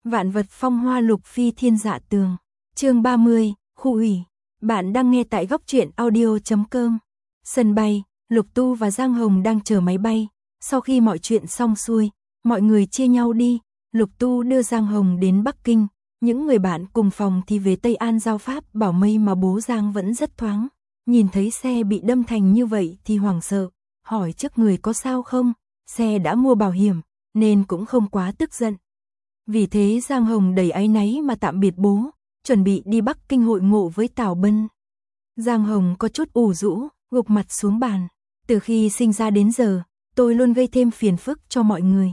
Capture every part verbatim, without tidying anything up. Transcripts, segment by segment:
Vạn vật phong hoa lục phi thiên dạ tường. Chương ba mươi, khu ủy. Bạn đang nghe tại góc truyện audio chấm com. Sân bay, Lục Tu và Giang Hồng đang chờ máy bay. Sau khi mọi chuyện xong xuôi, mọi người chia nhau đi. Lục Tu đưa Giang Hồng đến Bắc Kinh. Những người bạn cùng phòng thì về Tây An giao pháp bảo mây mà bố Giang vẫn rất thoáng. Nhìn thấy xe bị đâm thành như vậy thì hoảng sợ, hỏi trước người có sao không, xe đã mua bảo hiểm, nên cũng không quá tức giận. Vì thế Giang Hồng đầy áy náy mà tạm biệt bố, chuẩn bị đi Bắc Kinh hội ngộ với Tào Bân. Giang Hồng có chút ủ rũ, gục mặt xuống bàn. Từ khi sinh ra đến giờ, tôi luôn gây thêm phiền phức cho mọi người.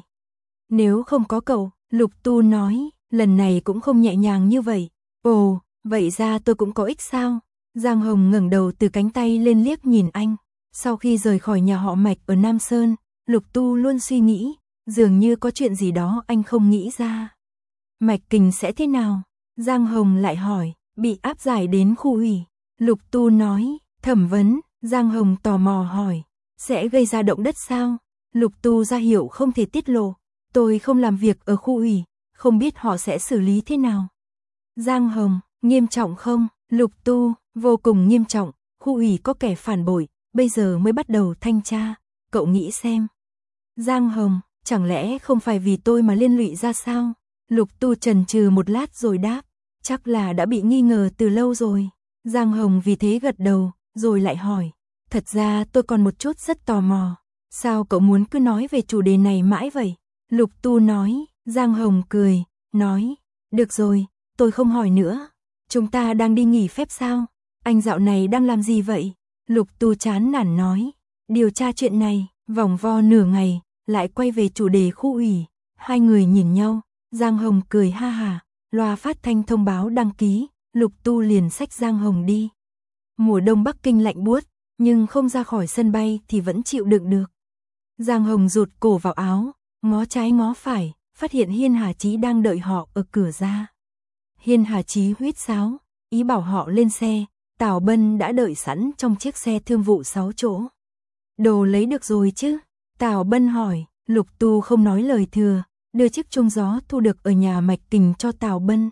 Nếu không có cậu, Lục Tu nói, lần này cũng không nhẹ nhàng như vậy. Ồ, vậy ra tôi cũng có ích sao? Giang Hồng ngẩng đầu từ cánh tay lên liếc nhìn anh. Sau khi rời khỏi nhà họ Mạch ở Nam Sơn, Lục Tu luôn suy nghĩ, dường như có chuyện gì đó anh không nghĩ ra. Mạch Kình sẽ thế nào? Giang Hồng lại hỏi, bị áp giải đến khu ủy. Lục Tu nói, thẩm vấn. Giang Hồng tò mò hỏi, sẽ gây ra động đất sao? Lục Tu ra hiệu không thể tiết lộ. Tôi không làm việc ở khu ủy, không biết họ sẽ xử lý thế nào. Giang Hồng, nghiêm trọng không? Lục Tu, vô cùng nghiêm trọng. Khu ủy có kẻ phản bội, bây giờ mới bắt đầu thanh tra. Cậu nghĩ xem. Giang Hồng, chẳng lẽ không phải vì tôi mà liên lụy ra sao? Lục Tu chần chừ một lát rồi đáp, chắc là đã bị nghi ngờ từ lâu rồi. Giang Hồng vì thế gật đầu, rồi lại hỏi, thật ra tôi còn một chút rất tò mò. Sao cậu muốn cứ nói về chủ đề này mãi vậy? Lục Tu nói. Giang Hồng cười, nói, được rồi, tôi không hỏi nữa. Chúng ta đang đi nghỉ phép sao? Anh dạo này đang làm gì vậy? Lục Tu chán nản nói, điều tra chuyện này. Vòng vo nửa ngày, lại quay về chủ đề khu ủy. Hai người nhìn nhau, Giang Hồng cười ha hả, loa phát thanh thông báo đăng ký, Lục Tu liền xách Giang Hồng đi. Mùa đông Bắc Kinh lạnh buốt, nhưng không ra khỏi sân bay thì vẫn chịu đựng được. Giang Hồng rụt cổ vào áo, ngó trái ngó phải, phát hiện Hiên Hà Chí đang đợi họ ở cửa ra. Hiên Hà Chí huýt sáo, ý bảo họ lên xe. Tào Bân đã đợi sẵn trong chiếc xe thương vụ sáu chỗ. Đồ lấy được rồi chứ? Tào Bân hỏi. Lục Tu không nói lời thừa, đưa chiếc chuông gió thu được ở nhà Mạch Kình cho Tào Bân.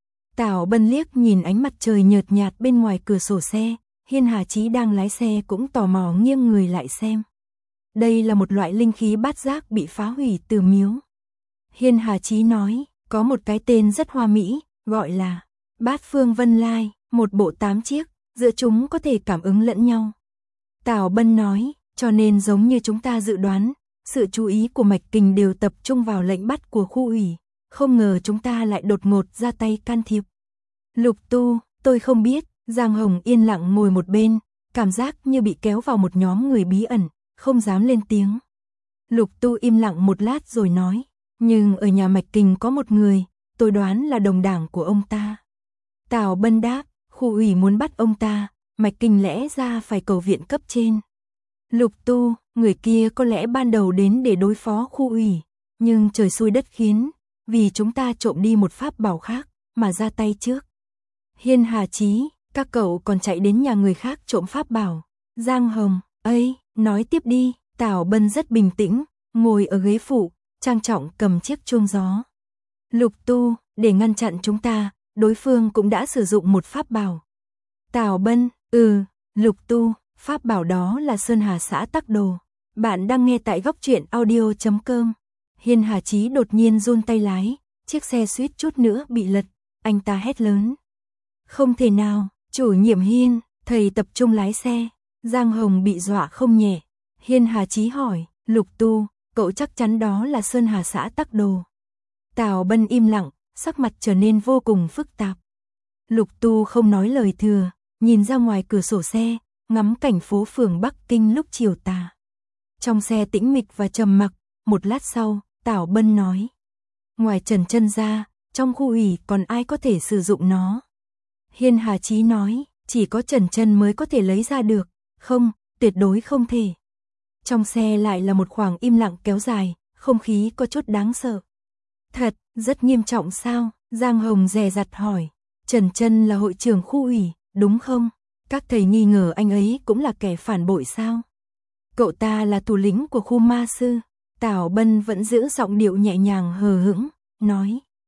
Tào Bân liếc nhìn ánh mặt trời nhợt nhạt bên ngoài cửa sổ xe. Hiên Hà Chí đang lái xe cũng tò mò nghiêng người lại xem. Đây là một loại linh khí bát giác bị phá hủy từ miếu. Hiên Hà Chí nói, có một cái tên rất hoa mỹ, gọi là Bát Phương Vân Lai, một bộ tám chiếc, giữa chúng có thể cảm ứng lẫn nhau. Tào Bân nói, cho nên giống như chúng ta dự đoán, sự chú ý của Mạch Kình đều tập trung vào lệnh bắt của khu ủy, không ngờ chúng ta lại đột ngột ra tay can thiệp. Lục Tu, tôi không biết. Giang Hồng yên lặng ngồi một bên, cảm giác như bị kéo vào một nhóm người bí ẩn, không dám lên tiếng. Lục Tu im lặng một lát rồi nói, nhưng ở nhà Mạch Kình có một người, tôi đoán là đồng đảng của ông ta. Tào Bân đáp, khu ủy muốn bắt ông ta, Mạch Kình lẽ ra phải cầu viện cấp trên. Lục Tu, người kia có lẽ ban đầu đến để đối phó khu ủy, nhưng trời xui đất khiến, vì chúng ta trộm đi một pháp bảo khác, mà ra tay trước. Hiên Hà Chí, các cậu còn chạy đến nhà người khác trộm pháp bảo. Giang Hồng, ây, nói tiếp đi. Tào Bân rất bình tĩnh, ngồi ở ghế phụ, trang trọng cầm chiếc chuông gió. Lục Tu, để ngăn chặn chúng ta, đối phương cũng đã sử dụng một pháp bảo. Tào Bân, ừ, Lục Tu, pháp bảo đó là Sơn Hà xã Tắc Đồ. Bạn đang nghe tại góc truyện audio chấm com. Hiên Hà Chí đột nhiên run tay lái, chiếc xe suýt chút nữa bị lật, anh ta hét lớn. Không thể nào, chủ nhiệm Hiên, thầy tập trung lái xe. Giang Hồng bị dọa không nhẹ. Hiên Hà Chí hỏi, Lục Tu, cậu chắc chắn đó là Sơn Hà xã Tắc Đồ. Tào Bân im lặng, sắc mặt trở nên vô cùng phức tạp. Lục Tu không nói lời thừa, nhìn ra ngoài cửa sổ xe, ngắm cảnh phố phường Bắc Kinh lúc chiều tà. Trong xe tĩnh mịch và trầm mặc, một lát sau, Tào Bân nói. Ngoài Trần Chân ra, trong khu ủy còn ai có thể sử dụng nó? Hiên Hà Chí nói, chỉ có Trần Chân mới có thể lấy ra được. Không, tuyệt đối không thể. Trong xe lại là một khoảng im lặng kéo dài, không khí có chút đáng sợ. Thật, rất nghiêm trọng sao? Giang Hồng dè dặt hỏi. Trần Chân là hội trưởng khu ủy, đúng không? Các thầy nghi ngờ anh ấy cũng là kẻ phản bội sao? Cậu ta là thủ lĩnh của khu ma sư. Tào Bân vẫn giữ giọng điệu nhẹ nhàng hờ hững, nói.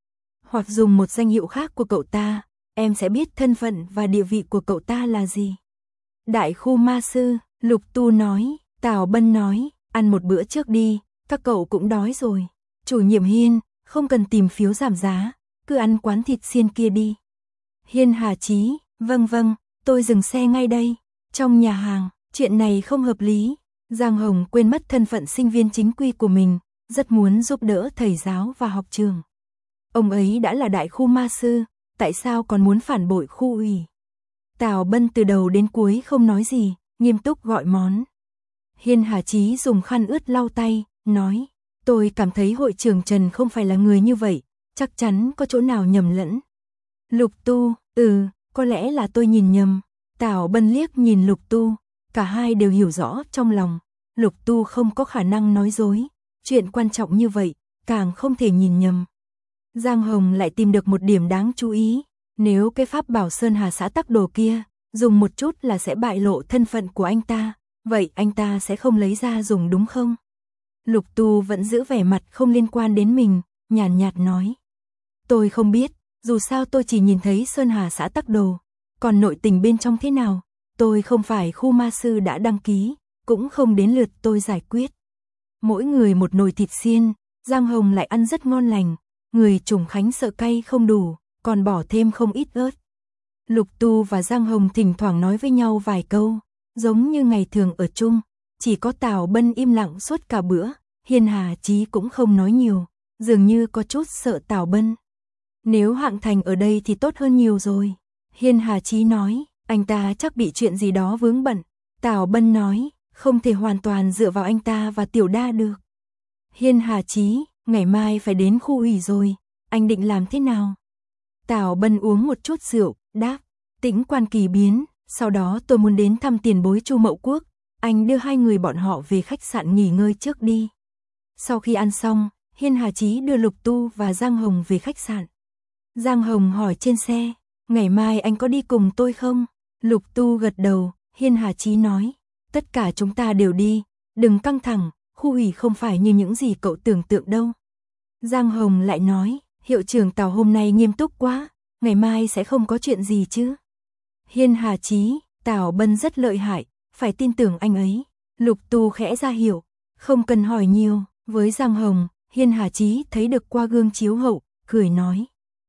hoặc dùng một danh hiệu khác của cậu ta, em sẽ biết thân phận và địa vị của cậu ta là gì. Đại khu ma sư, Lục Tu nói. Tào Bân nói, ăn một bữa trước đi, các cậu cũng đói rồi. Chủ nhiệm Hiên, không cần tìm phiếu giảm giá, cứ ăn quán thịt xiên kia đi. Hiên Hà Chí, vâng vâng, tôi dừng xe ngay đây. Trong nhà hàng, chuyện này không hợp lý. Giang Hồng quên mất thân phận sinh viên chính quy của mình, rất muốn giúp đỡ thầy giáo và học trường. Ông ấy đã là đại khu ma sư, tại sao còn muốn phản bội khu ủy? Tào Bân từ đầu đến cuối không nói gì, nghiêm túc gọi món. Hiên Hà Chí dùng khăn ướt lau tay, nói, tôi cảm thấy hội trưởng Trần không phải là người như vậy, chắc chắn có chỗ nào nhầm lẫn. Lục Tu, ừ, có lẽ là tôi nhìn nhầm. Tào Bân liếc nhìn Lục Tu, cả hai đều hiểu rõ trong lòng, Lục Tu không có khả năng nói dối, chuyện quan trọng như vậy, càng không thể nhìn nhầm. Giang Hồng lại tìm được một điểm đáng chú ý, nếu cái pháp bảo Sơn Hà xã tắc đồ kia, dùng một chút là sẽ bại lộ thân phận của anh ta, vậy anh ta sẽ không lấy ra dùng đúng không? Lục Tu vẫn giữ vẻ mặt không liên quan đến mình, nhàn nhạt, nhạt nói. Tôi không biết, dù sao tôi chỉ nhìn thấy Sơn Hà xã tắc đồ, còn nội tình bên trong thế nào, tôi không phải khu ma sư đã đăng ký, cũng không đến lượt tôi giải quyết. Mỗi người một nồi thịt xiên, Giang Hồng lại ăn rất ngon lành, người Trùng Khánh sợ cay không đủ, còn bỏ thêm không ít ớt. Lục Tu và Giang Hồng thỉnh thoảng nói với nhau vài câu, giống như ngày thường ở chung, chỉ có Tào Bân im lặng suốt cả bữa, Hiên Hà Chí cũng không nói nhiều, dường như có chút sợ Tào Bân. Nếu Hạng Thành ở đây thì tốt hơn nhiều rồi. Hiên Hà Chí nói, anh ta chắc bị chuyện gì đó vướng bận. Tào Bân nói, không thể hoàn toàn dựa vào anh ta và Tiểu Đa được. Hiên Hà Chí, ngày mai phải đến khu ủy rồi, anh định làm thế nào? Tào Bân uống một chút rượu, đáp, tĩnh quan kỳ biến, sau đó tôi muốn đến thăm tiền bối Chu Mậu Quốc, anh đưa hai người bọn họ về khách sạn nghỉ ngơi trước đi. Sau khi ăn xong, Hiên Hà Chí đưa Lục Tu và Giang Hồng về khách sạn. Giang Hồng hỏi trên xe, ngày mai anh có đi cùng tôi không? Lục Tu gật đầu, Hiên Hà Chí nói, tất cả chúng ta đều đi, đừng căng thẳng, khu ủy không phải như những gì cậu tưởng tượng đâu. Giang Hồng lại nói, hiệu trưởng Tào hôm nay nghiêm túc quá, ngày mai sẽ không có chuyện gì chứ? Hiên Hà Chí, Tào Bân rất lợi hại, phải tin tưởng anh ấy. Lục Tu khẽ ra hiệu, không cần hỏi nhiều, với Giang Hồng, Hiên Hà Chí thấy được qua gương chiếu hậu, cười nói.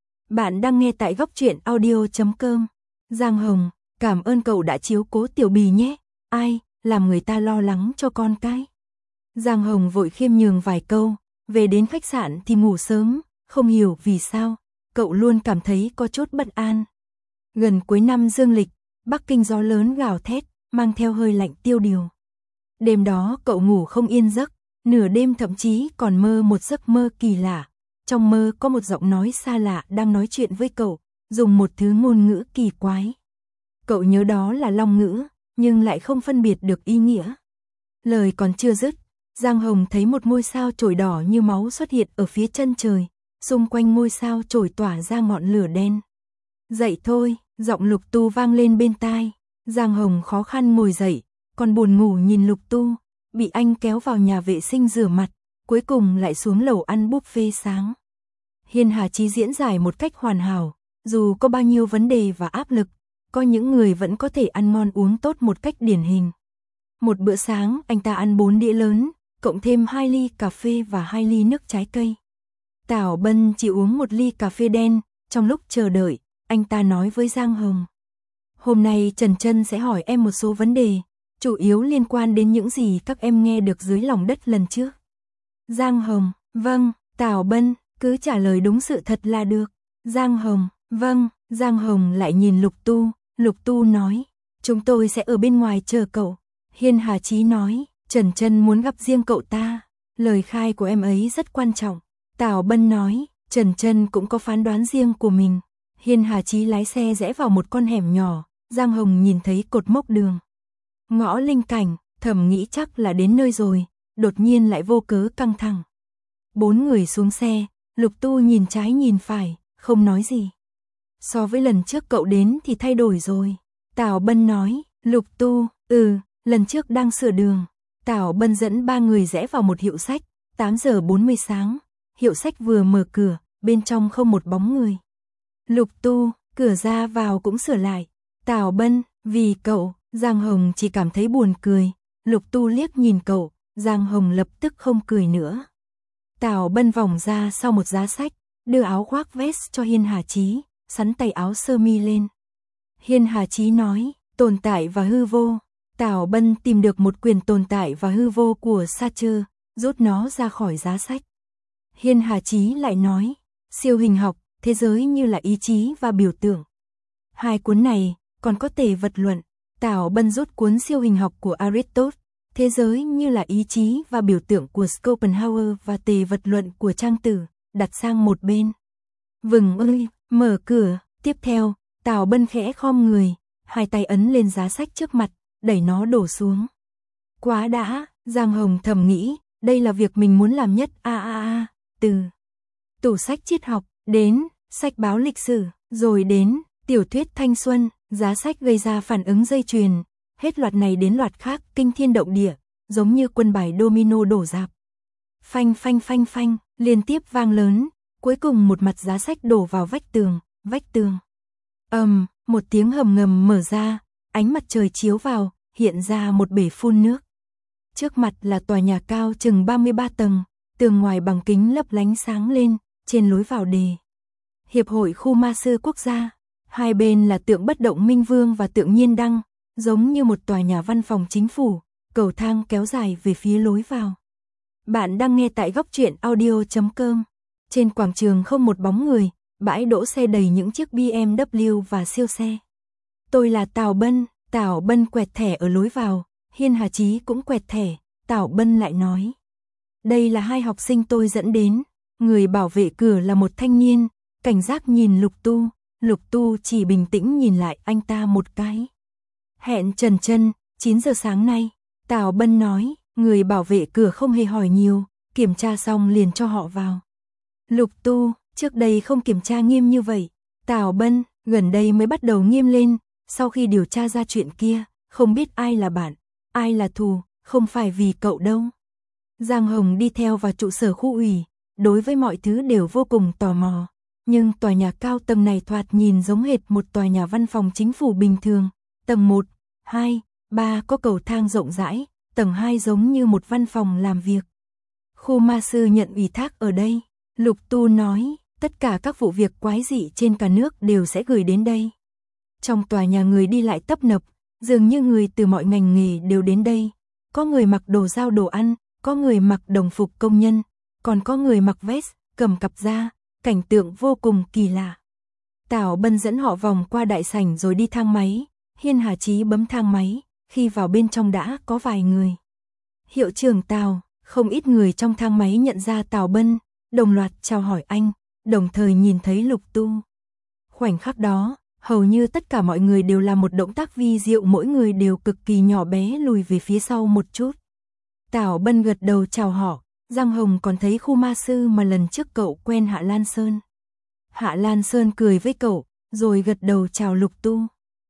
Bạn đang nghe tại góc truyện audio chấm com. Giang Hồng, cảm ơn cậu đã chiếu cố Tiểu Bì nhé, ai, làm người ta lo lắng cho con cái. Giang Hồng vội khiêm nhường vài câu, về đến khách sạn thì ngủ sớm, không hiểu vì sao, cậu luôn cảm thấy có chút bất an. Gần cuối năm dương lịch, Bắc Kinh gió lớn gào thét, mang theo hơi lạnh tiêu điều. Đêm đó cậu ngủ không yên giấc, nửa đêm thậm chí còn mơ một giấc mơ kỳ lạ. Trong mơ có một giọng nói xa lạ đang nói chuyện với cậu, dùng một thứ ngôn ngữ kỳ quái. Cậu nhớ đó là Long ngữ, nhưng lại không phân biệt được ý nghĩa. Lời còn chưa dứt, Giang Hồng thấy một ngôi sao chổi đỏ như máu xuất hiện ở phía chân trời, xung quanh ngôi sao chổi tỏa ra ngọn lửa đen. Dậy thôi, giọng Lục Tu vang lên bên tai. Giang Hồng khó khăn ngồi dậy, còn buồn ngủ nhìn Lục Tu, bị anh kéo vào nhà vệ sinh rửa mặt, cuối cùng lại xuống lầu ăn buffet sáng. Hiên Hà Chí diễn giải một cách hoàn hảo, dù có bao nhiêu vấn đề và áp lực, có những người vẫn có thể ăn ngon uống tốt một cách điển hình. Một bữa sáng anh ta ăn bốn đĩa lớn, cộng thêm hai ly cà phê và hai ly nước trái cây. Tào Bân chỉ uống một ly cà phê đen, trong lúc chờ đợi, anh ta nói với Giang Hồng. Hôm nay Trần Trân sẽ hỏi em một số vấn đề, chủ yếu liên quan đến những gì các em nghe được dưới lòng đất lần trước. Giang Hồng, vâng, Tào Bân, cứ trả lời đúng sự thật là được. Giang Hồng, vâng, Giang Hồng lại nhìn Lục Tu, Lục Tu nói, chúng tôi sẽ ở bên ngoài chờ cậu. Hiên Hà Chí nói, Trần Trân muốn gặp riêng cậu ta, lời khai của em ấy rất quan trọng. Tào Bân nói, Trần Trân cũng có phán đoán riêng của mình. Hiên Hà Chí lái xe rẽ vào một con hẻm nhỏ, Giang Hồng nhìn thấy cột mốc đường. Ngõ Linh Cảnh, thầm nghĩ chắc là đến nơi rồi, đột nhiên lại vô cớ căng thẳng. Bốn người xuống xe, Lục Tu nhìn trái nhìn phải, không nói gì. So với lần trước cậu đến thì thay đổi rồi. Tào Bân nói, Lục Tu, ừ, lần trước đang sửa đường. Tào Bân dẫn ba người rẽ vào một hiệu sách, tám giờ bốn mươi sáng. Hiệu sách vừa mở cửa, bên trong không một bóng người. Lục Tu, cửa ra vào cũng sửa lại. Tào Bân, vì cậu, Giang Hồng chỉ cảm thấy buồn cười. Lục Tu liếc nhìn cậu, Giang Hồng lập tức không cười nữa. Tào Bân vòng ra sau một giá sách, đưa áo khoác vest cho Hiên Hà Chí, sắn tay áo sơ mi lên. Hiên Hà Chí nói, tồn tại và hư vô. Tào Bân tìm được một quyển tồn tại và hư vô của Sartre, rút nó ra khỏi giá sách. Hiên Hà Chí lại nói, siêu hình học, thế giới như là ý chí và biểu tượng. Hai cuốn này, còn có tề vật luận. Tào Bân rút cuốn siêu hình học của Aristotle, thế giới như là ý chí và biểu tượng của Schopenhauer và tề vật luận của Trang Tử, đặt sang một bên. Vừng ơi, mở cửa, tiếp theo, Tào Bân khẽ khom người, hai tay ấn lên giá sách trước mặt, đẩy nó đổ xuống. Quá đã, Giang Hồng thầm nghĩ, đây là việc mình muốn làm nhất. A a a, từ tủ sách triết học, đến sách báo lịch sử, rồi đến tiểu thuyết thanh xuân, giá sách gây ra phản ứng dây chuyền, hết loạt này đến loạt khác, kinh thiên động địa, giống như quân bài domino đổ rạp. Phanh phanh phanh phanh, liên tiếp vang lớn, cuối cùng một mặt giá sách đổ vào vách tường, vách tường. Ầm, um, một tiếng hầm ngầm mở ra, ánh mặt trời chiếu vào, hiện ra một bể phun nước. Trước mặt là tòa nhà cao chừng ba mươi ba tầng, tường ngoài bằng kính lấp lánh sáng lên, trên lối vào đề Hiệp hội Khu Ma Sư Quốc gia, hai bên là tượng bất động Minh Vương và tượng Nhiên Đăng, giống như một tòa nhà văn phòng chính phủ, cầu thang kéo dài về phía lối vào. Bạn đang nghe tại góc truyện audio chấm com. Trên quảng trường không một bóng người, bãi đỗ xe đầy những chiếc bê em vê và siêu xe. Tôi là Tào Bân, Tào Bân quẹt thẻ ở lối vào, Hiên Hà Chí cũng quẹt thẻ, Tào Bân lại nói. Đây là hai học sinh tôi dẫn đến, người bảo vệ cửa là một thanh niên, cảnh giác nhìn Lục Tu, Lục Tu chỉ bình tĩnh nhìn lại anh ta một cái. Hẹn Trần Chân, chín giờ sáng nay, Tào Bân nói, người bảo vệ cửa không hề hỏi nhiều, kiểm tra xong liền cho họ vào. Lục Tu, trước đây không kiểm tra nghiêm như vậy, Tào Bân, gần đây mới bắt đầu nghiêm lên, sau khi điều tra ra chuyện kia, không biết ai là bạn, ai là thù, không phải vì cậu đâu. Giang Hồng đi theo vào trụ sở khu ủy, đối với mọi thứ đều vô cùng tò mò, nhưng tòa nhà cao tầng này thoạt nhìn giống hệt một tòa nhà văn phòng chính phủ bình thường, tầng một, hai, ba có cầu thang rộng rãi, tầng hai giống như một văn phòng làm việc. Khu ma sư nhận ủy thác ở đây, Lục Tu nói, tất cả các vụ việc quái dị trên cả nước đều sẽ gửi đến đây. Trong tòa nhà người đi lại tấp nập, dường như người từ mọi ngành nghề đều đến đây. Có người mặc đồ giao đồ ăn, có người mặc đồng phục công nhân, còn có người mặc vest, cầm cặp da, cảnh tượng vô cùng kỳ lạ. Tào Bân dẫn họ vòng qua đại sảnh rồi đi thang máy, Hiên Hà Chí bấm thang máy, khi vào bên trong đã có vài người. Hiệu trưởng Tào, không ít người trong thang máy nhận ra Tào Bân, đồng loạt chào hỏi anh, đồng thời nhìn thấy Lục Tu. Khoảnh khắc đó, hầu như tất cả mọi người đều làm một động tác vi diệu, mỗi người đều cực kỳ nhỏ bé lùi về phía sau một chút. Tào Bân gật đầu chào họ, Giang Hồng còn thấy khu ma sư mà lần trước cậu quen Hạ Lan Sơn. Hạ Lan Sơn cười với cậu, rồi gật đầu chào Lục Tu.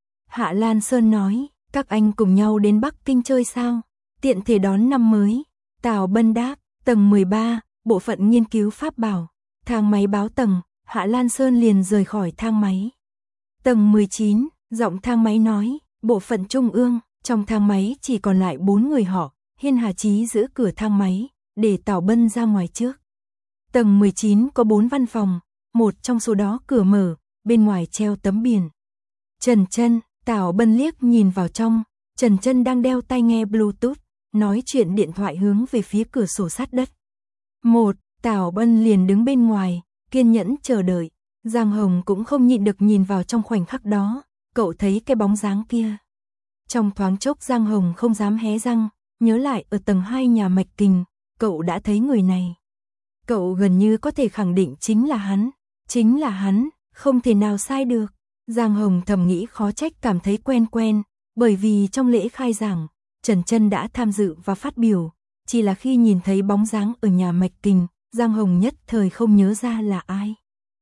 Hạ Lan Sơn nói, các anh cùng nhau đến Bắc Kinh chơi sao? Tiện thể đón năm mới. Tào Bân đáp, tầng mười ba, bộ phận nghiên cứu pháp bảo. Thang máy báo tầng, Hạ Lan Sơn liền rời khỏi thang máy. Tầng mười chín, giọng thang máy nói, bộ phận trung ương, trong thang máy chỉ còn lại bốn người họ, Hiên Hà Chí giữ cửa thang máy, để Tào Bân ra ngoài trước. Tầng mười chín có bốn văn phòng, một trong số đó cửa mở, bên ngoài treo tấm biển. Trần Chân, Tào Bân liếc nhìn vào trong, Trần Chân đang đeo tai nghe Bluetooth, nói chuyện điện thoại hướng về phía cửa sổ sát đất. Một, Tào Bân liền đứng bên ngoài, kiên nhẫn chờ đợi. Giang Hồng cũng không nhịn được nhìn vào trong khoảnh khắc đó, cậu thấy cái bóng dáng kia. Trong thoáng chốc Giang Hồng không dám hé răng, nhớ lại ở tầng hai nhà Mạch Kình, cậu đã thấy người này. Cậu gần như có thể khẳng định chính là hắn, chính là hắn, không thể nào sai được. Giang Hồng thầm nghĩ khó trách cảm thấy quen quen, bởi vì trong lễ khai giảng, Trần Chân đã tham dự và phát biểu, chỉ là khi nhìn thấy bóng dáng ở nhà Mạch Kình, Giang Hồng nhất thời không nhớ ra là ai.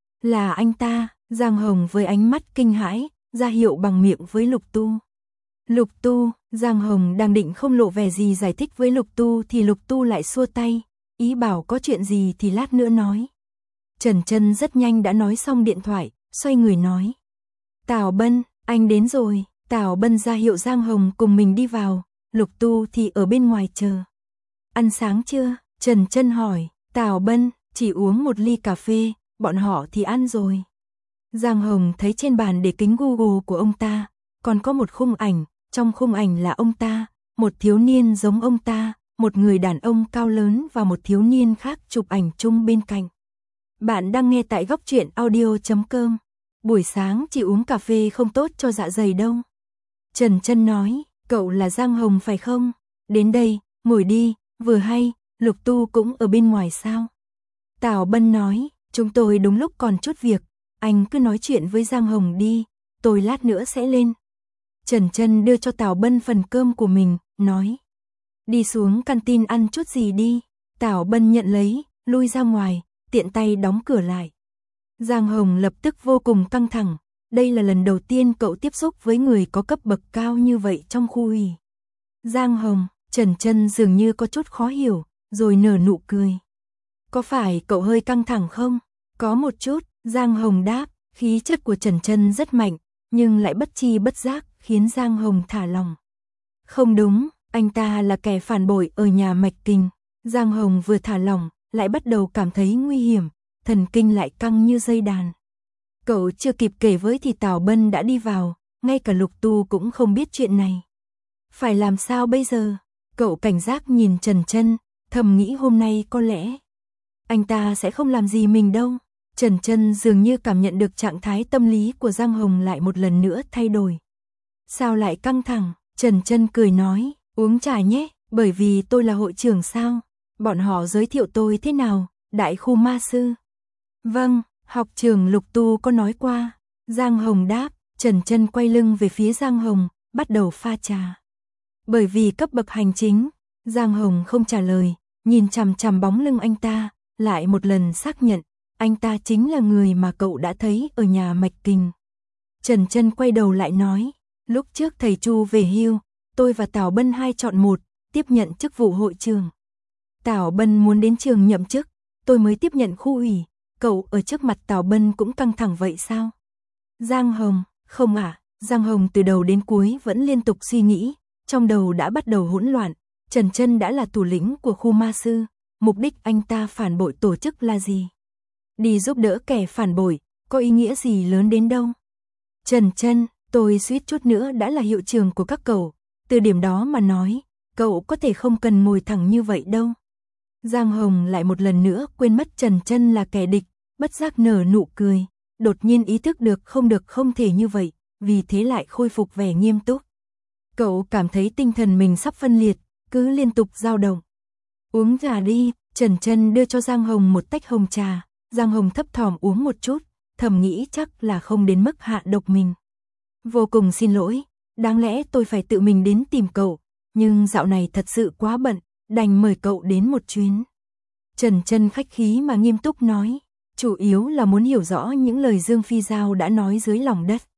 Là anh ta, Giang Hồng với ánh mắt kinh hãi, ra hiệu bằng miệng với Lục Tu. Lục Tu, Giang Hồng đang định không lộ vẻ gì giải thích với Lục Tu thì Lục Tu lại xua tay, ý bảo có chuyện gì thì lát nữa nói. Trần Chân rất nhanh đã nói xong điện thoại, xoay người nói. Tào Bân, anh đến rồi. Tào Bân ra hiệu Giang Hồng cùng mình đi vào, Lục Tu thì ở bên ngoài chờ. Ăn sáng chưa? Trần Chân hỏi. Tào Bân, chỉ uống một ly cà phê, bọn họ thì ăn rồi. Giang Hồng thấy trên bàn để kính Google của ông ta, còn có một khung ảnh, trong khung ảnh là ông ta, một thiếu niên giống ông ta, một người đàn ông cao lớn và một thiếu niên khác chụp ảnh chung bên cạnh. Bạn đang nghe tại góc truyện audio chấm com. Buổi sáng chỉ uống cà phê không tốt cho dạ dày đâu. Trần Chân nói, cậu là Giang Hồng phải không? Đến đây, ngồi đi, vừa hay, Lục Tu cũng ở bên ngoài sao? Tào Bân nói, chúng tôi đúng lúc còn chút việc, anh cứ nói chuyện với Giang Hồng đi, tôi lát nữa sẽ lên. Trần Chân đưa cho Tào Bân phần cơm của mình, nói, đi xuống canteen ăn chút gì đi. Tào Bân nhận lấy, lui ra ngoài, tiện tay đóng cửa lại. Giang Hồng lập tức vô cùng căng thẳng, đây là lần đầu tiên cậu tiếp xúc với người có cấp bậc cao như vậy trong khu ủy. Giang Hồng, Trần Chân dường như có chút khó hiểu, rồi nở nụ cười. Có phải cậu hơi căng thẳng không? Có một chút, Giang Hồng đáp, khí chất của Trần Chân rất mạnh, nhưng lại bất chi bất giác, khiến Giang Hồng thả lòng. Không đúng, anh ta là kẻ phản bội ở nhà Mạch Kình. Giang Hồng vừa thả lỏng, lại bắt đầu cảm thấy nguy hiểm, thần kinh lại căng như dây đàn. Cậu chưa kịp kể với thì Tào Bân đã đi vào, ngay cả Lục Tu cũng không biết chuyện này. Phải làm sao bây giờ? Cậu cảnh giác nhìn Trần Chân, thầm nghĩ hôm nay có lẽ anh ta sẽ không làm gì mình đâu. Trần Chân dường như cảm nhận được trạng thái tâm lý của Giang Hồng lại một lần nữa thay đổi. Sao lại căng thẳng? Trần Chân cười nói, uống trà nhé, bởi vì tôi là hội trưởng sao? Bọn họ giới thiệu tôi thế nào? Đại khu ma sư. Vâng, học trưởng Lục Tu có nói qua. Giang Hồng đáp, Trần Chân quay lưng về phía Giang Hồng, bắt đầu pha trà. Bởi vì cấp bậc hành chính, Giang Hồng không trả lời, nhìn chằm chằm bóng lưng anh ta, lại một lần xác nhận, anh ta chính là người mà cậu đã thấy ở nhà Mạch Kình. Trần Chân quay đầu lại nói, lúc trước thầy Chu về hưu, tôi và Tào Bân hai chọn một, tiếp nhận chức vụ hội trưởng. Tào Bân muốn đến trường nhậm chức, tôi mới tiếp nhận khu ủy, cậu ở trước mặt Tào Bân cũng căng thẳng vậy sao? Giang Hồng, không ạ, à, Giang Hồng từ đầu đến cuối vẫn liên tục suy nghĩ, trong đầu đã bắt đầu hỗn loạn, Trần Chân đã là thủ lĩnh của khu ma sư, mục đích anh ta phản bội tổ chức là gì? Đi giúp đỡ kẻ phản bội, có ý nghĩa gì lớn đến đâu? Trần Chân, tôi suýt chút nữa đã là hiệu trưởng của các cậu, từ điểm đó mà nói, cậu có thể không cần ngồi thẳng như vậy đâu. Giang Hồng lại một lần nữa quên mất Trần Chân là kẻ địch, bất giác nở nụ cười, đột nhiên ý thức được không được không thể như vậy, vì thế lại khôi phục vẻ nghiêm túc. Cậu cảm thấy tinh thần mình sắp phân liệt, cứ liên tục dao động. Uống trà đi, Trần Chân đưa cho Giang Hồng một tách hồng trà, Giang Hồng thấp thỏm uống một chút, thầm nghĩ chắc là không đến mức hạ độc mình. Vô cùng xin lỗi, đáng lẽ tôi phải tự mình đến tìm cậu, nhưng dạo này thật sự quá bận, đành mời cậu đến một chuyến. Trần Chân khách khí mà nghiêm túc nói, chủ yếu là muốn hiểu rõ những lời Dương Phi Giao đã nói dưới lòng đất.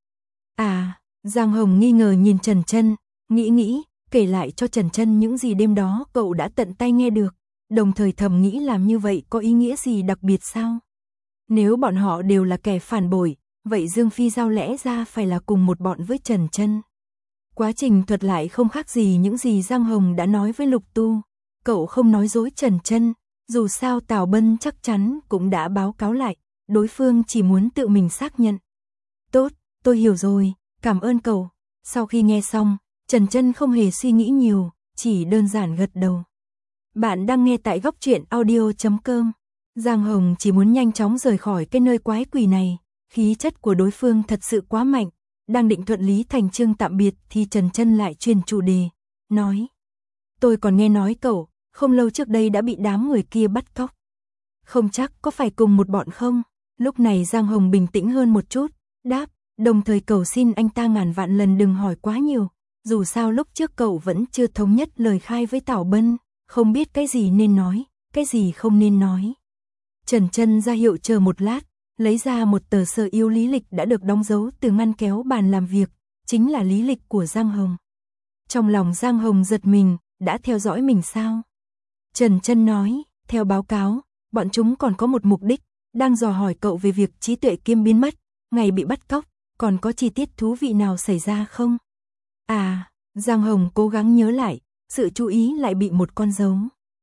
À, Giang Hồng nghi ngờ nhìn Trần Chân, nghĩ nghĩ, kể lại cho Trần Chân những gì đêm đó cậu đã tận tay nghe được, đồng thời thầm nghĩ làm như vậy có ý nghĩa gì đặc biệt sao? Nếu bọn họ đều là kẻ phản bội, vậy Dương Phi Giao lẽ ra phải là cùng một bọn với Trần Chân. Quá trình thuật lại không khác gì những gì Giang Hồng đã nói với Lục Tu, cậu không nói dối Trần Chân, dù sao Tào Bân chắc chắn cũng đã báo cáo lại, đối phương chỉ muốn tự mình xác nhận. Tốt, tôi hiểu rồi, cảm ơn cậu. Sau khi nghe xong, Trần Chân không hề suy nghĩ nhiều, chỉ đơn giản gật đầu. Bạn đang nghe tại góc truyện audio chấm com. Giang Hồng chỉ muốn nhanh chóng rời khỏi cái nơi quái quỷ này, khí chất của đối phương thật sự quá mạnh. Đang định thuận lý thành chương tạm biệt thì Trần Chân lại chuyển chủ đề, nói: "Tôi còn nghe nói cậu không lâu trước đây đã bị đám người kia bắt cóc. Không chắc có phải cùng một bọn không?" Lúc này Giang Hồng bình tĩnh hơn một chút, đáp, đồng thời cầu xin anh ta ngàn vạn lần đừng hỏi quá nhiều, dù sao lúc trước cậu vẫn chưa thống nhất lời khai với Tào Bân, không biết cái gì nên nói, cái gì không nên nói. Trần Chân ra hiệu chờ một lát, lấy ra một tờ sơ yếu lý lịch đã được đóng dấu từ ngăn kéo bàn làm việc, chính là lý lịch của Giang Hồng. Trong lòng Giang Hồng giật mình, đã theo dõi mình sao? Trần Chân nói, theo báo cáo, bọn chúng còn có một mục đích, đang dò hỏi cậu về việc trí tuệ kiếm biến mất, ngày bị bắt cóc, còn có chi tiết thú vị nào xảy ra không? À, Giang Hồng cố gắng nhớ lại, sự chú ý lại bị một con dấu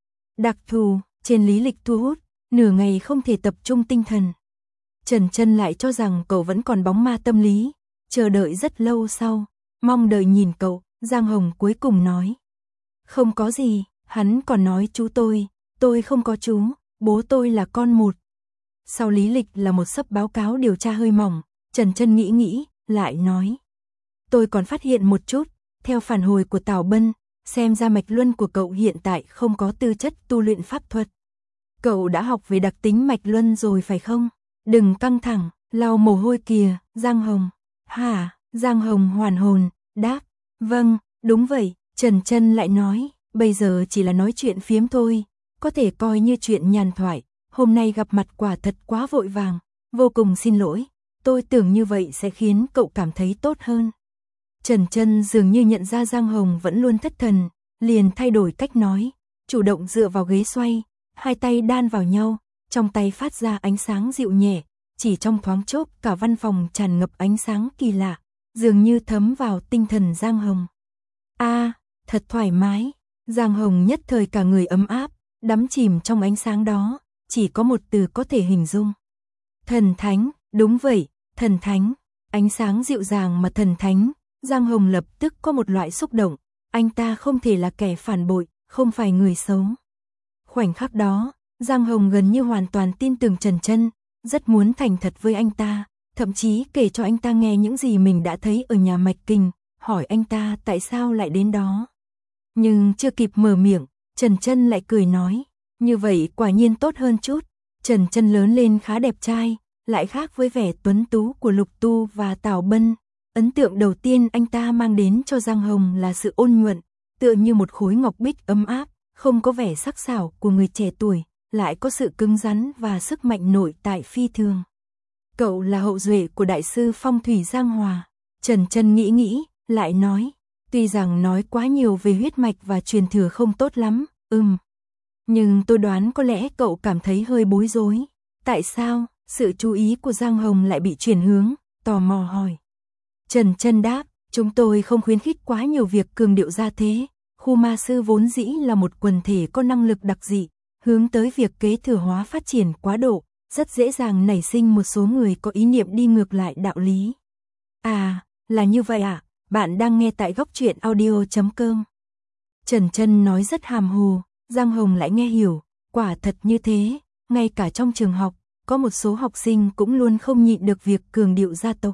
đặc thù trên lý lịch thu hút, nửa ngày không thể tập trung tinh thần. Trần Chân lại cho rằng cậu vẫn còn bóng ma tâm lý, chờ đợi rất lâu sau, mong đợi nhìn cậu, Giang Hồng cuối cùng nói. Không có gì, hắn còn nói chú tôi, tôi không có chú, bố tôi là con một. Sau lý lịch là một xấp báo cáo điều tra hơi mỏng, Trần Chân nghĩ nghĩ, lại nói. Tôi còn phát hiện một chút, theo phản hồi của Tào Bân, xem ra mạch luân của cậu hiện tại không có tư chất tu luyện pháp thuật. Cậu đã học về đặc tính mạch luân rồi phải không? Đừng căng thẳng, lau mồ hôi kìa, Giang Hồng. Hả? Giang Hồng hoàn hồn, đáp. Vâng, đúng vậy, Trần Chân lại nói, bây giờ chỉ là nói chuyện phiếm thôi, có thể coi như chuyện nhàn thoại, hôm nay gặp mặt quả thật quá vội vàng, vô cùng xin lỗi, tôi tưởng như vậy sẽ khiến cậu cảm thấy tốt hơn. Trần Chân dường như nhận ra Giang Hồng vẫn luôn thất thần, liền thay đổi cách nói, chủ động dựa vào ghế xoay, hai tay đan vào nhau, trong tay phát ra ánh sáng dịu nhẹ, chỉ trong thoáng chốc cả văn phòng tràn ngập ánh sáng kỳ lạ, dường như thấm vào tinh thần Giang Hồng. A, à, thật thoải mái, Giang Hồng nhất thời cả người ấm áp, đắm chìm trong ánh sáng đó, chỉ có một từ có thể hình dung. Thần thánh, đúng vậy, thần thánh, ánh sáng dịu dàng mà thần thánh, Giang Hồng lập tức có một loại xúc động, anh ta không thể là kẻ phản bội, không phải người xấu. Khoảnh khắc đó, Giang Hồng gần như hoàn toàn tin tưởng Trần Chân, rất muốn thành thật với anh ta, thậm chí kể cho anh ta nghe những gì mình đã thấy ở nhà Mạch Kình, hỏi anh ta tại sao lại đến đó. Nhưng chưa kịp mở miệng, Trần Chân lại cười nói, như vậy quả nhiên tốt hơn chút. Trần Chân lớn lên khá đẹp trai, lại khác với vẻ tuấn tú của Lục Tu và Tào Bân. Ấn tượng đầu tiên anh ta mang đến cho Giang Hồng là sự ôn nhuận, tựa như một khối ngọc bích ấm áp, không có vẻ sắc sảo của người trẻ tuổi, lại có sự cứng rắn và sức mạnh nội tại phi thường. Cậu là hậu duệ của đại sư phong thủy Giang Hòa. Trần Chân nghĩ nghĩ, lại nói, tuy rằng nói quá nhiều về huyết mạch và truyền thừa không tốt lắm, ừm. Nhưng tôi đoán có lẽ cậu cảm thấy hơi bối rối. Tại sao? Sự chú ý của Giang Hồng lại bị chuyển hướng, tò mò hỏi. Trần Chân đáp, chúng tôi không khuyến khích quá nhiều việc cường điệu ra thế. Khu ma sư vốn dĩ là một quần thể có năng lực đặc dị, hướng tới việc kế thừa hóa phát triển quá độ, rất dễ dàng nảy sinh một số người có ý niệm đi ngược lại đạo lý. À, là như vậy ạ, à? Bạn đang nghe tại góc truyện audio chấm com. Trần Chân nói rất hàm hồ, Giang Hồng lại nghe hiểu, quả thật như thế, ngay cả trong trường học, có một số học sinh cũng luôn không nhịn được việc cường điệu gia tộc.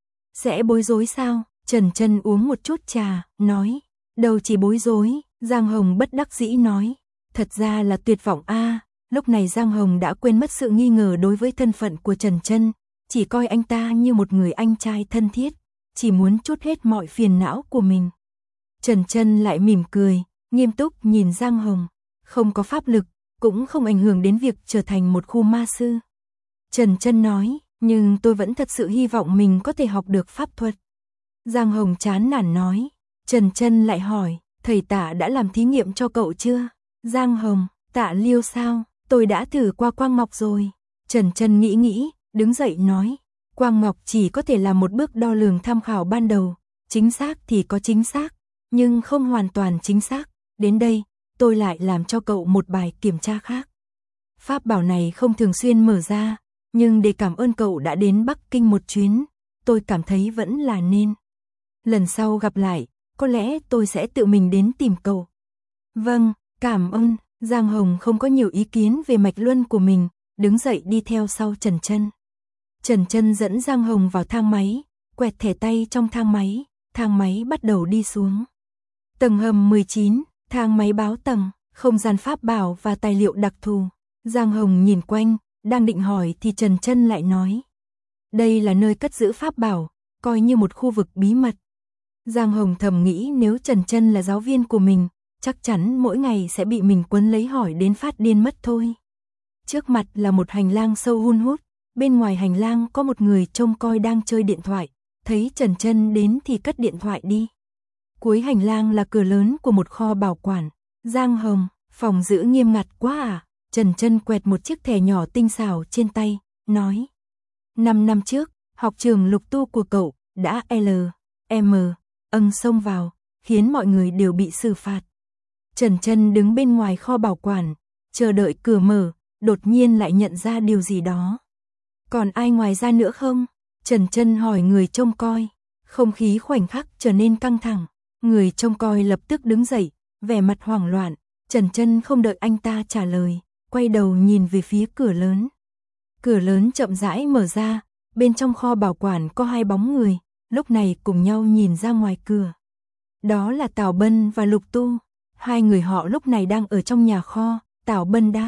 Sẽ bối rối sao? Trần Chân uống một chút trà, nói, đâu chỉ bối rối, Giang Hồng bất đắc dĩ nói, thật ra là tuyệt vọng a. À. Lúc này Giang Hồng đã quên mất sự nghi ngờ đối với thân phận của Trần Chân, chỉ coi anh ta như một người anh trai thân thiết, chỉ muốn trút hết mọi phiền não của mình. Trần Chân lại mỉm cười, nghiêm túc nhìn Giang Hồng, không có pháp lực, cũng không ảnh hưởng đến việc trở thành một khu ma sư. Trần Chân nói, nhưng tôi vẫn thật sự hy vọng mình có thể học được pháp thuật. Giang Hồng chán nản nói. Trần Chân lại hỏi, thầy Tạ đã làm thí nghiệm cho cậu chưa? Giang Hồng, Tạ Liêu sao? Tôi đã thử qua quang ngọc rồi. Trần Chân nghĩ nghĩ, đứng dậy nói, quang ngọc chỉ có thể là một bước đo lường tham khảo ban đầu, chính xác thì có chính xác, nhưng không hoàn toàn chính xác. Đến đây, tôi lại làm cho cậu một bài kiểm tra khác. Pháp bảo này không thường xuyên mở ra, nhưng để cảm ơn cậu đã đến Bắc Kinh một chuyến, tôi cảm thấy vẫn là nên. Lần sau gặp lại, có lẽ tôi sẽ tự mình đến tìm cậu. Vâng, cảm ơn. Giang Hồng không có nhiều ý kiến về mạch luân của mình, đứng dậy đi theo sau Trần Chân. Trần Chân dẫn Giang Hồng vào thang máy, quẹt thẻ tay trong thang máy, thang máy bắt đầu đi xuống. Tầng hầm mười chín, thang máy báo tầng, không gian pháp bảo và tài liệu đặc thù. Giang Hồng nhìn quanh, đang định hỏi thì Trần Chân lại nói, đây là nơi cất giữ pháp bảo, coi như một khu vực bí mật. Giang Hồng thầm nghĩ nếu Trần Chân là giáo viên của mình, chắc chắn mỗi ngày sẽ bị mình quấn lấy hỏi đến phát điên mất thôi. Trước mặt là một hành lang sâu hun hút, bên ngoài hành lang có một người trông coi đang chơi điện thoại, thấy Trần Chân đến thì cất điện thoại đi. Cuối hành lang là cửa lớn của một kho bảo quản. Giang Hồng, phòng giữ nghiêm ngặt quá à? Trần Chân quẹt một chiếc thẻ nhỏ tinh xảo trên tay, nói. Năm năm trước, học trường lục tu của cậu đã L, M, âng xông vào, khiến mọi người đều bị xử phạt. Trần Chân đứng bên ngoài kho bảo quản, chờ đợi cửa mở, đột nhiên lại nhận ra điều gì đó. Còn ai ngoài ra nữa không? Trần Chân hỏi người trông coi. Không khí khoảnh khắc trở nên căng thẳng. Người trông coi lập tức đứng dậy, vẻ mặt hoảng loạn. Trần Chân không đợi anh ta trả lời, quay đầu nhìn về phía cửa lớn. Cửa lớn chậm rãi mở ra, bên trong kho bảo quản có hai bóng người, lúc này cùng nhau nhìn ra ngoài cửa. Đó là Tào Bân và Lục Tu. Hai người họ lúc này đang ở trong nhà kho. Tào Bân đáp.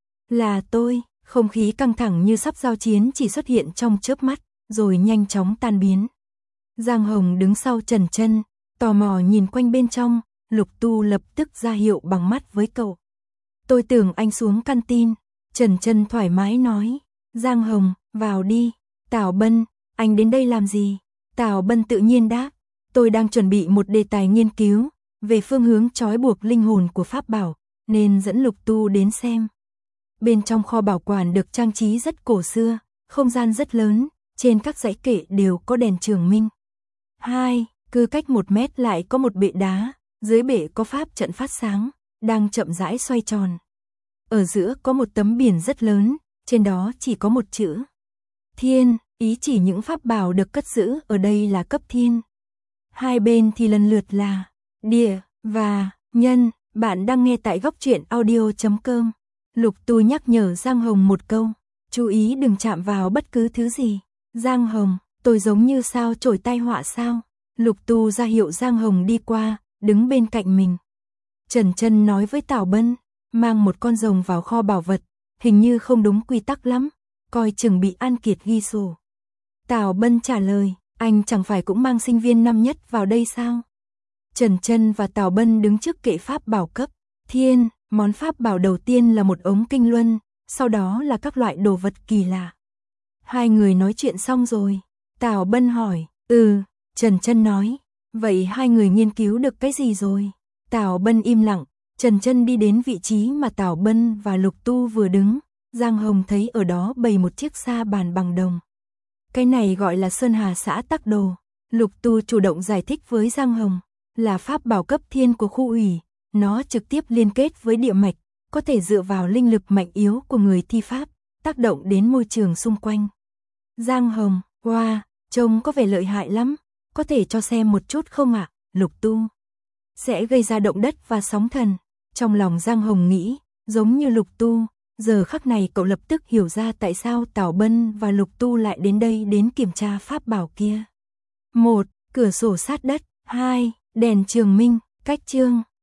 Là tôi. Không khí căng thẳng như sắp giao chiến chỉ xuất hiện trong chớp mắt, rồi nhanh chóng tan biến. Giang Hồng đứng sau Trần Chân, tò mò nhìn quanh bên trong. Lục Tu lập tức ra hiệu bằng mắt với cậu. Tôi tưởng anh xuống canteen. Trần Chân thoải mái nói. Giang Hồng, vào đi. Tào Bân, anh đến đây làm gì? Tào Bân tự nhiên đáp. Tôi đang chuẩn bị một đề tài nghiên cứu về phương hướng trói buộc linh hồn của pháp bảo, nên dẫn Lục Tu đến xem. Bên trong kho bảo quản được trang trí rất cổ xưa, không gian rất lớn, trên các dãy kệ đều có đèn trường minh. Hai, cứ cách một mét lại có một bệ đá, dưới bệ có pháp trận phát sáng, đang chậm rãi xoay tròn. Ở giữa có một tấm biển rất lớn, trên đó chỉ có một chữ. Thiên, ý chỉ những pháp bảo được cất giữ ở đây là cấp thiên. Hai bên thì lần lượt là địa và nhân. Bạn đang nghe tại góc truyện audio chấm com. Lục Tu nhắc nhở Giang Hồng một câu, chú ý đừng chạm vào bất cứ thứ gì. Giang Hồng, tôi giống như sao chổi tai họa sao? Lục Tu ra hiệu Giang Hồng đi qua, đứng bên cạnh mình. Trần Chân nói với Tào Bân, mang một con rồng vào kho bảo vật, hình như không đúng quy tắc lắm, coi chừng bị An Kiệt ghi sổ. Tào Bân trả lời, anh chẳng phải cũng mang sinh viên năm nhất vào đây sao? Trần Chân và Tào Bân đứng trước kệ pháp bảo cấp thiên, món pháp bảo đầu tiên là một ống kinh luân, sau đó là các loại đồ vật kỳ lạ. Hai người nói chuyện xong rồi, Tào Bân hỏi, ừ, Trần Chân nói, vậy hai người nghiên cứu được cái gì rồi? Tào Bân im lặng, Trần Chân đi đến vị trí mà Tào Bân và Lục Tu vừa đứng, Giang Hồng thấy ở đó bày một chiếc sa bàn bằng đồng. Cái này gọi là Sơn Hà xã tắc đồ. Lục Tu chủ động giải thích với Giang Hồng, là pháp bảo cấp thiên của khu ủy, nó trực tiếp liên kết với địa mạch, có thể dựa vào linh lực mạnh yếu của người thi pháp, tác động đến môi trường xung quanh. Giang Hồng, wow, trông có vẻ lợi hại lắm, có thể cho xem một chút không ạ? Lục Tu, sẽ gây ra động đất và sóng thần. Trong lòng Giang Hồng nghĩ, giống như Lục Tu, giờ khắc này cậu lập tức hiểu ra tại sao Tào Bân và Lục Tu lại đến đây đến kiểm tra pháp bảo kia. Một, cửa sổ sát đất. Hai, đèn trường minh. Cách chương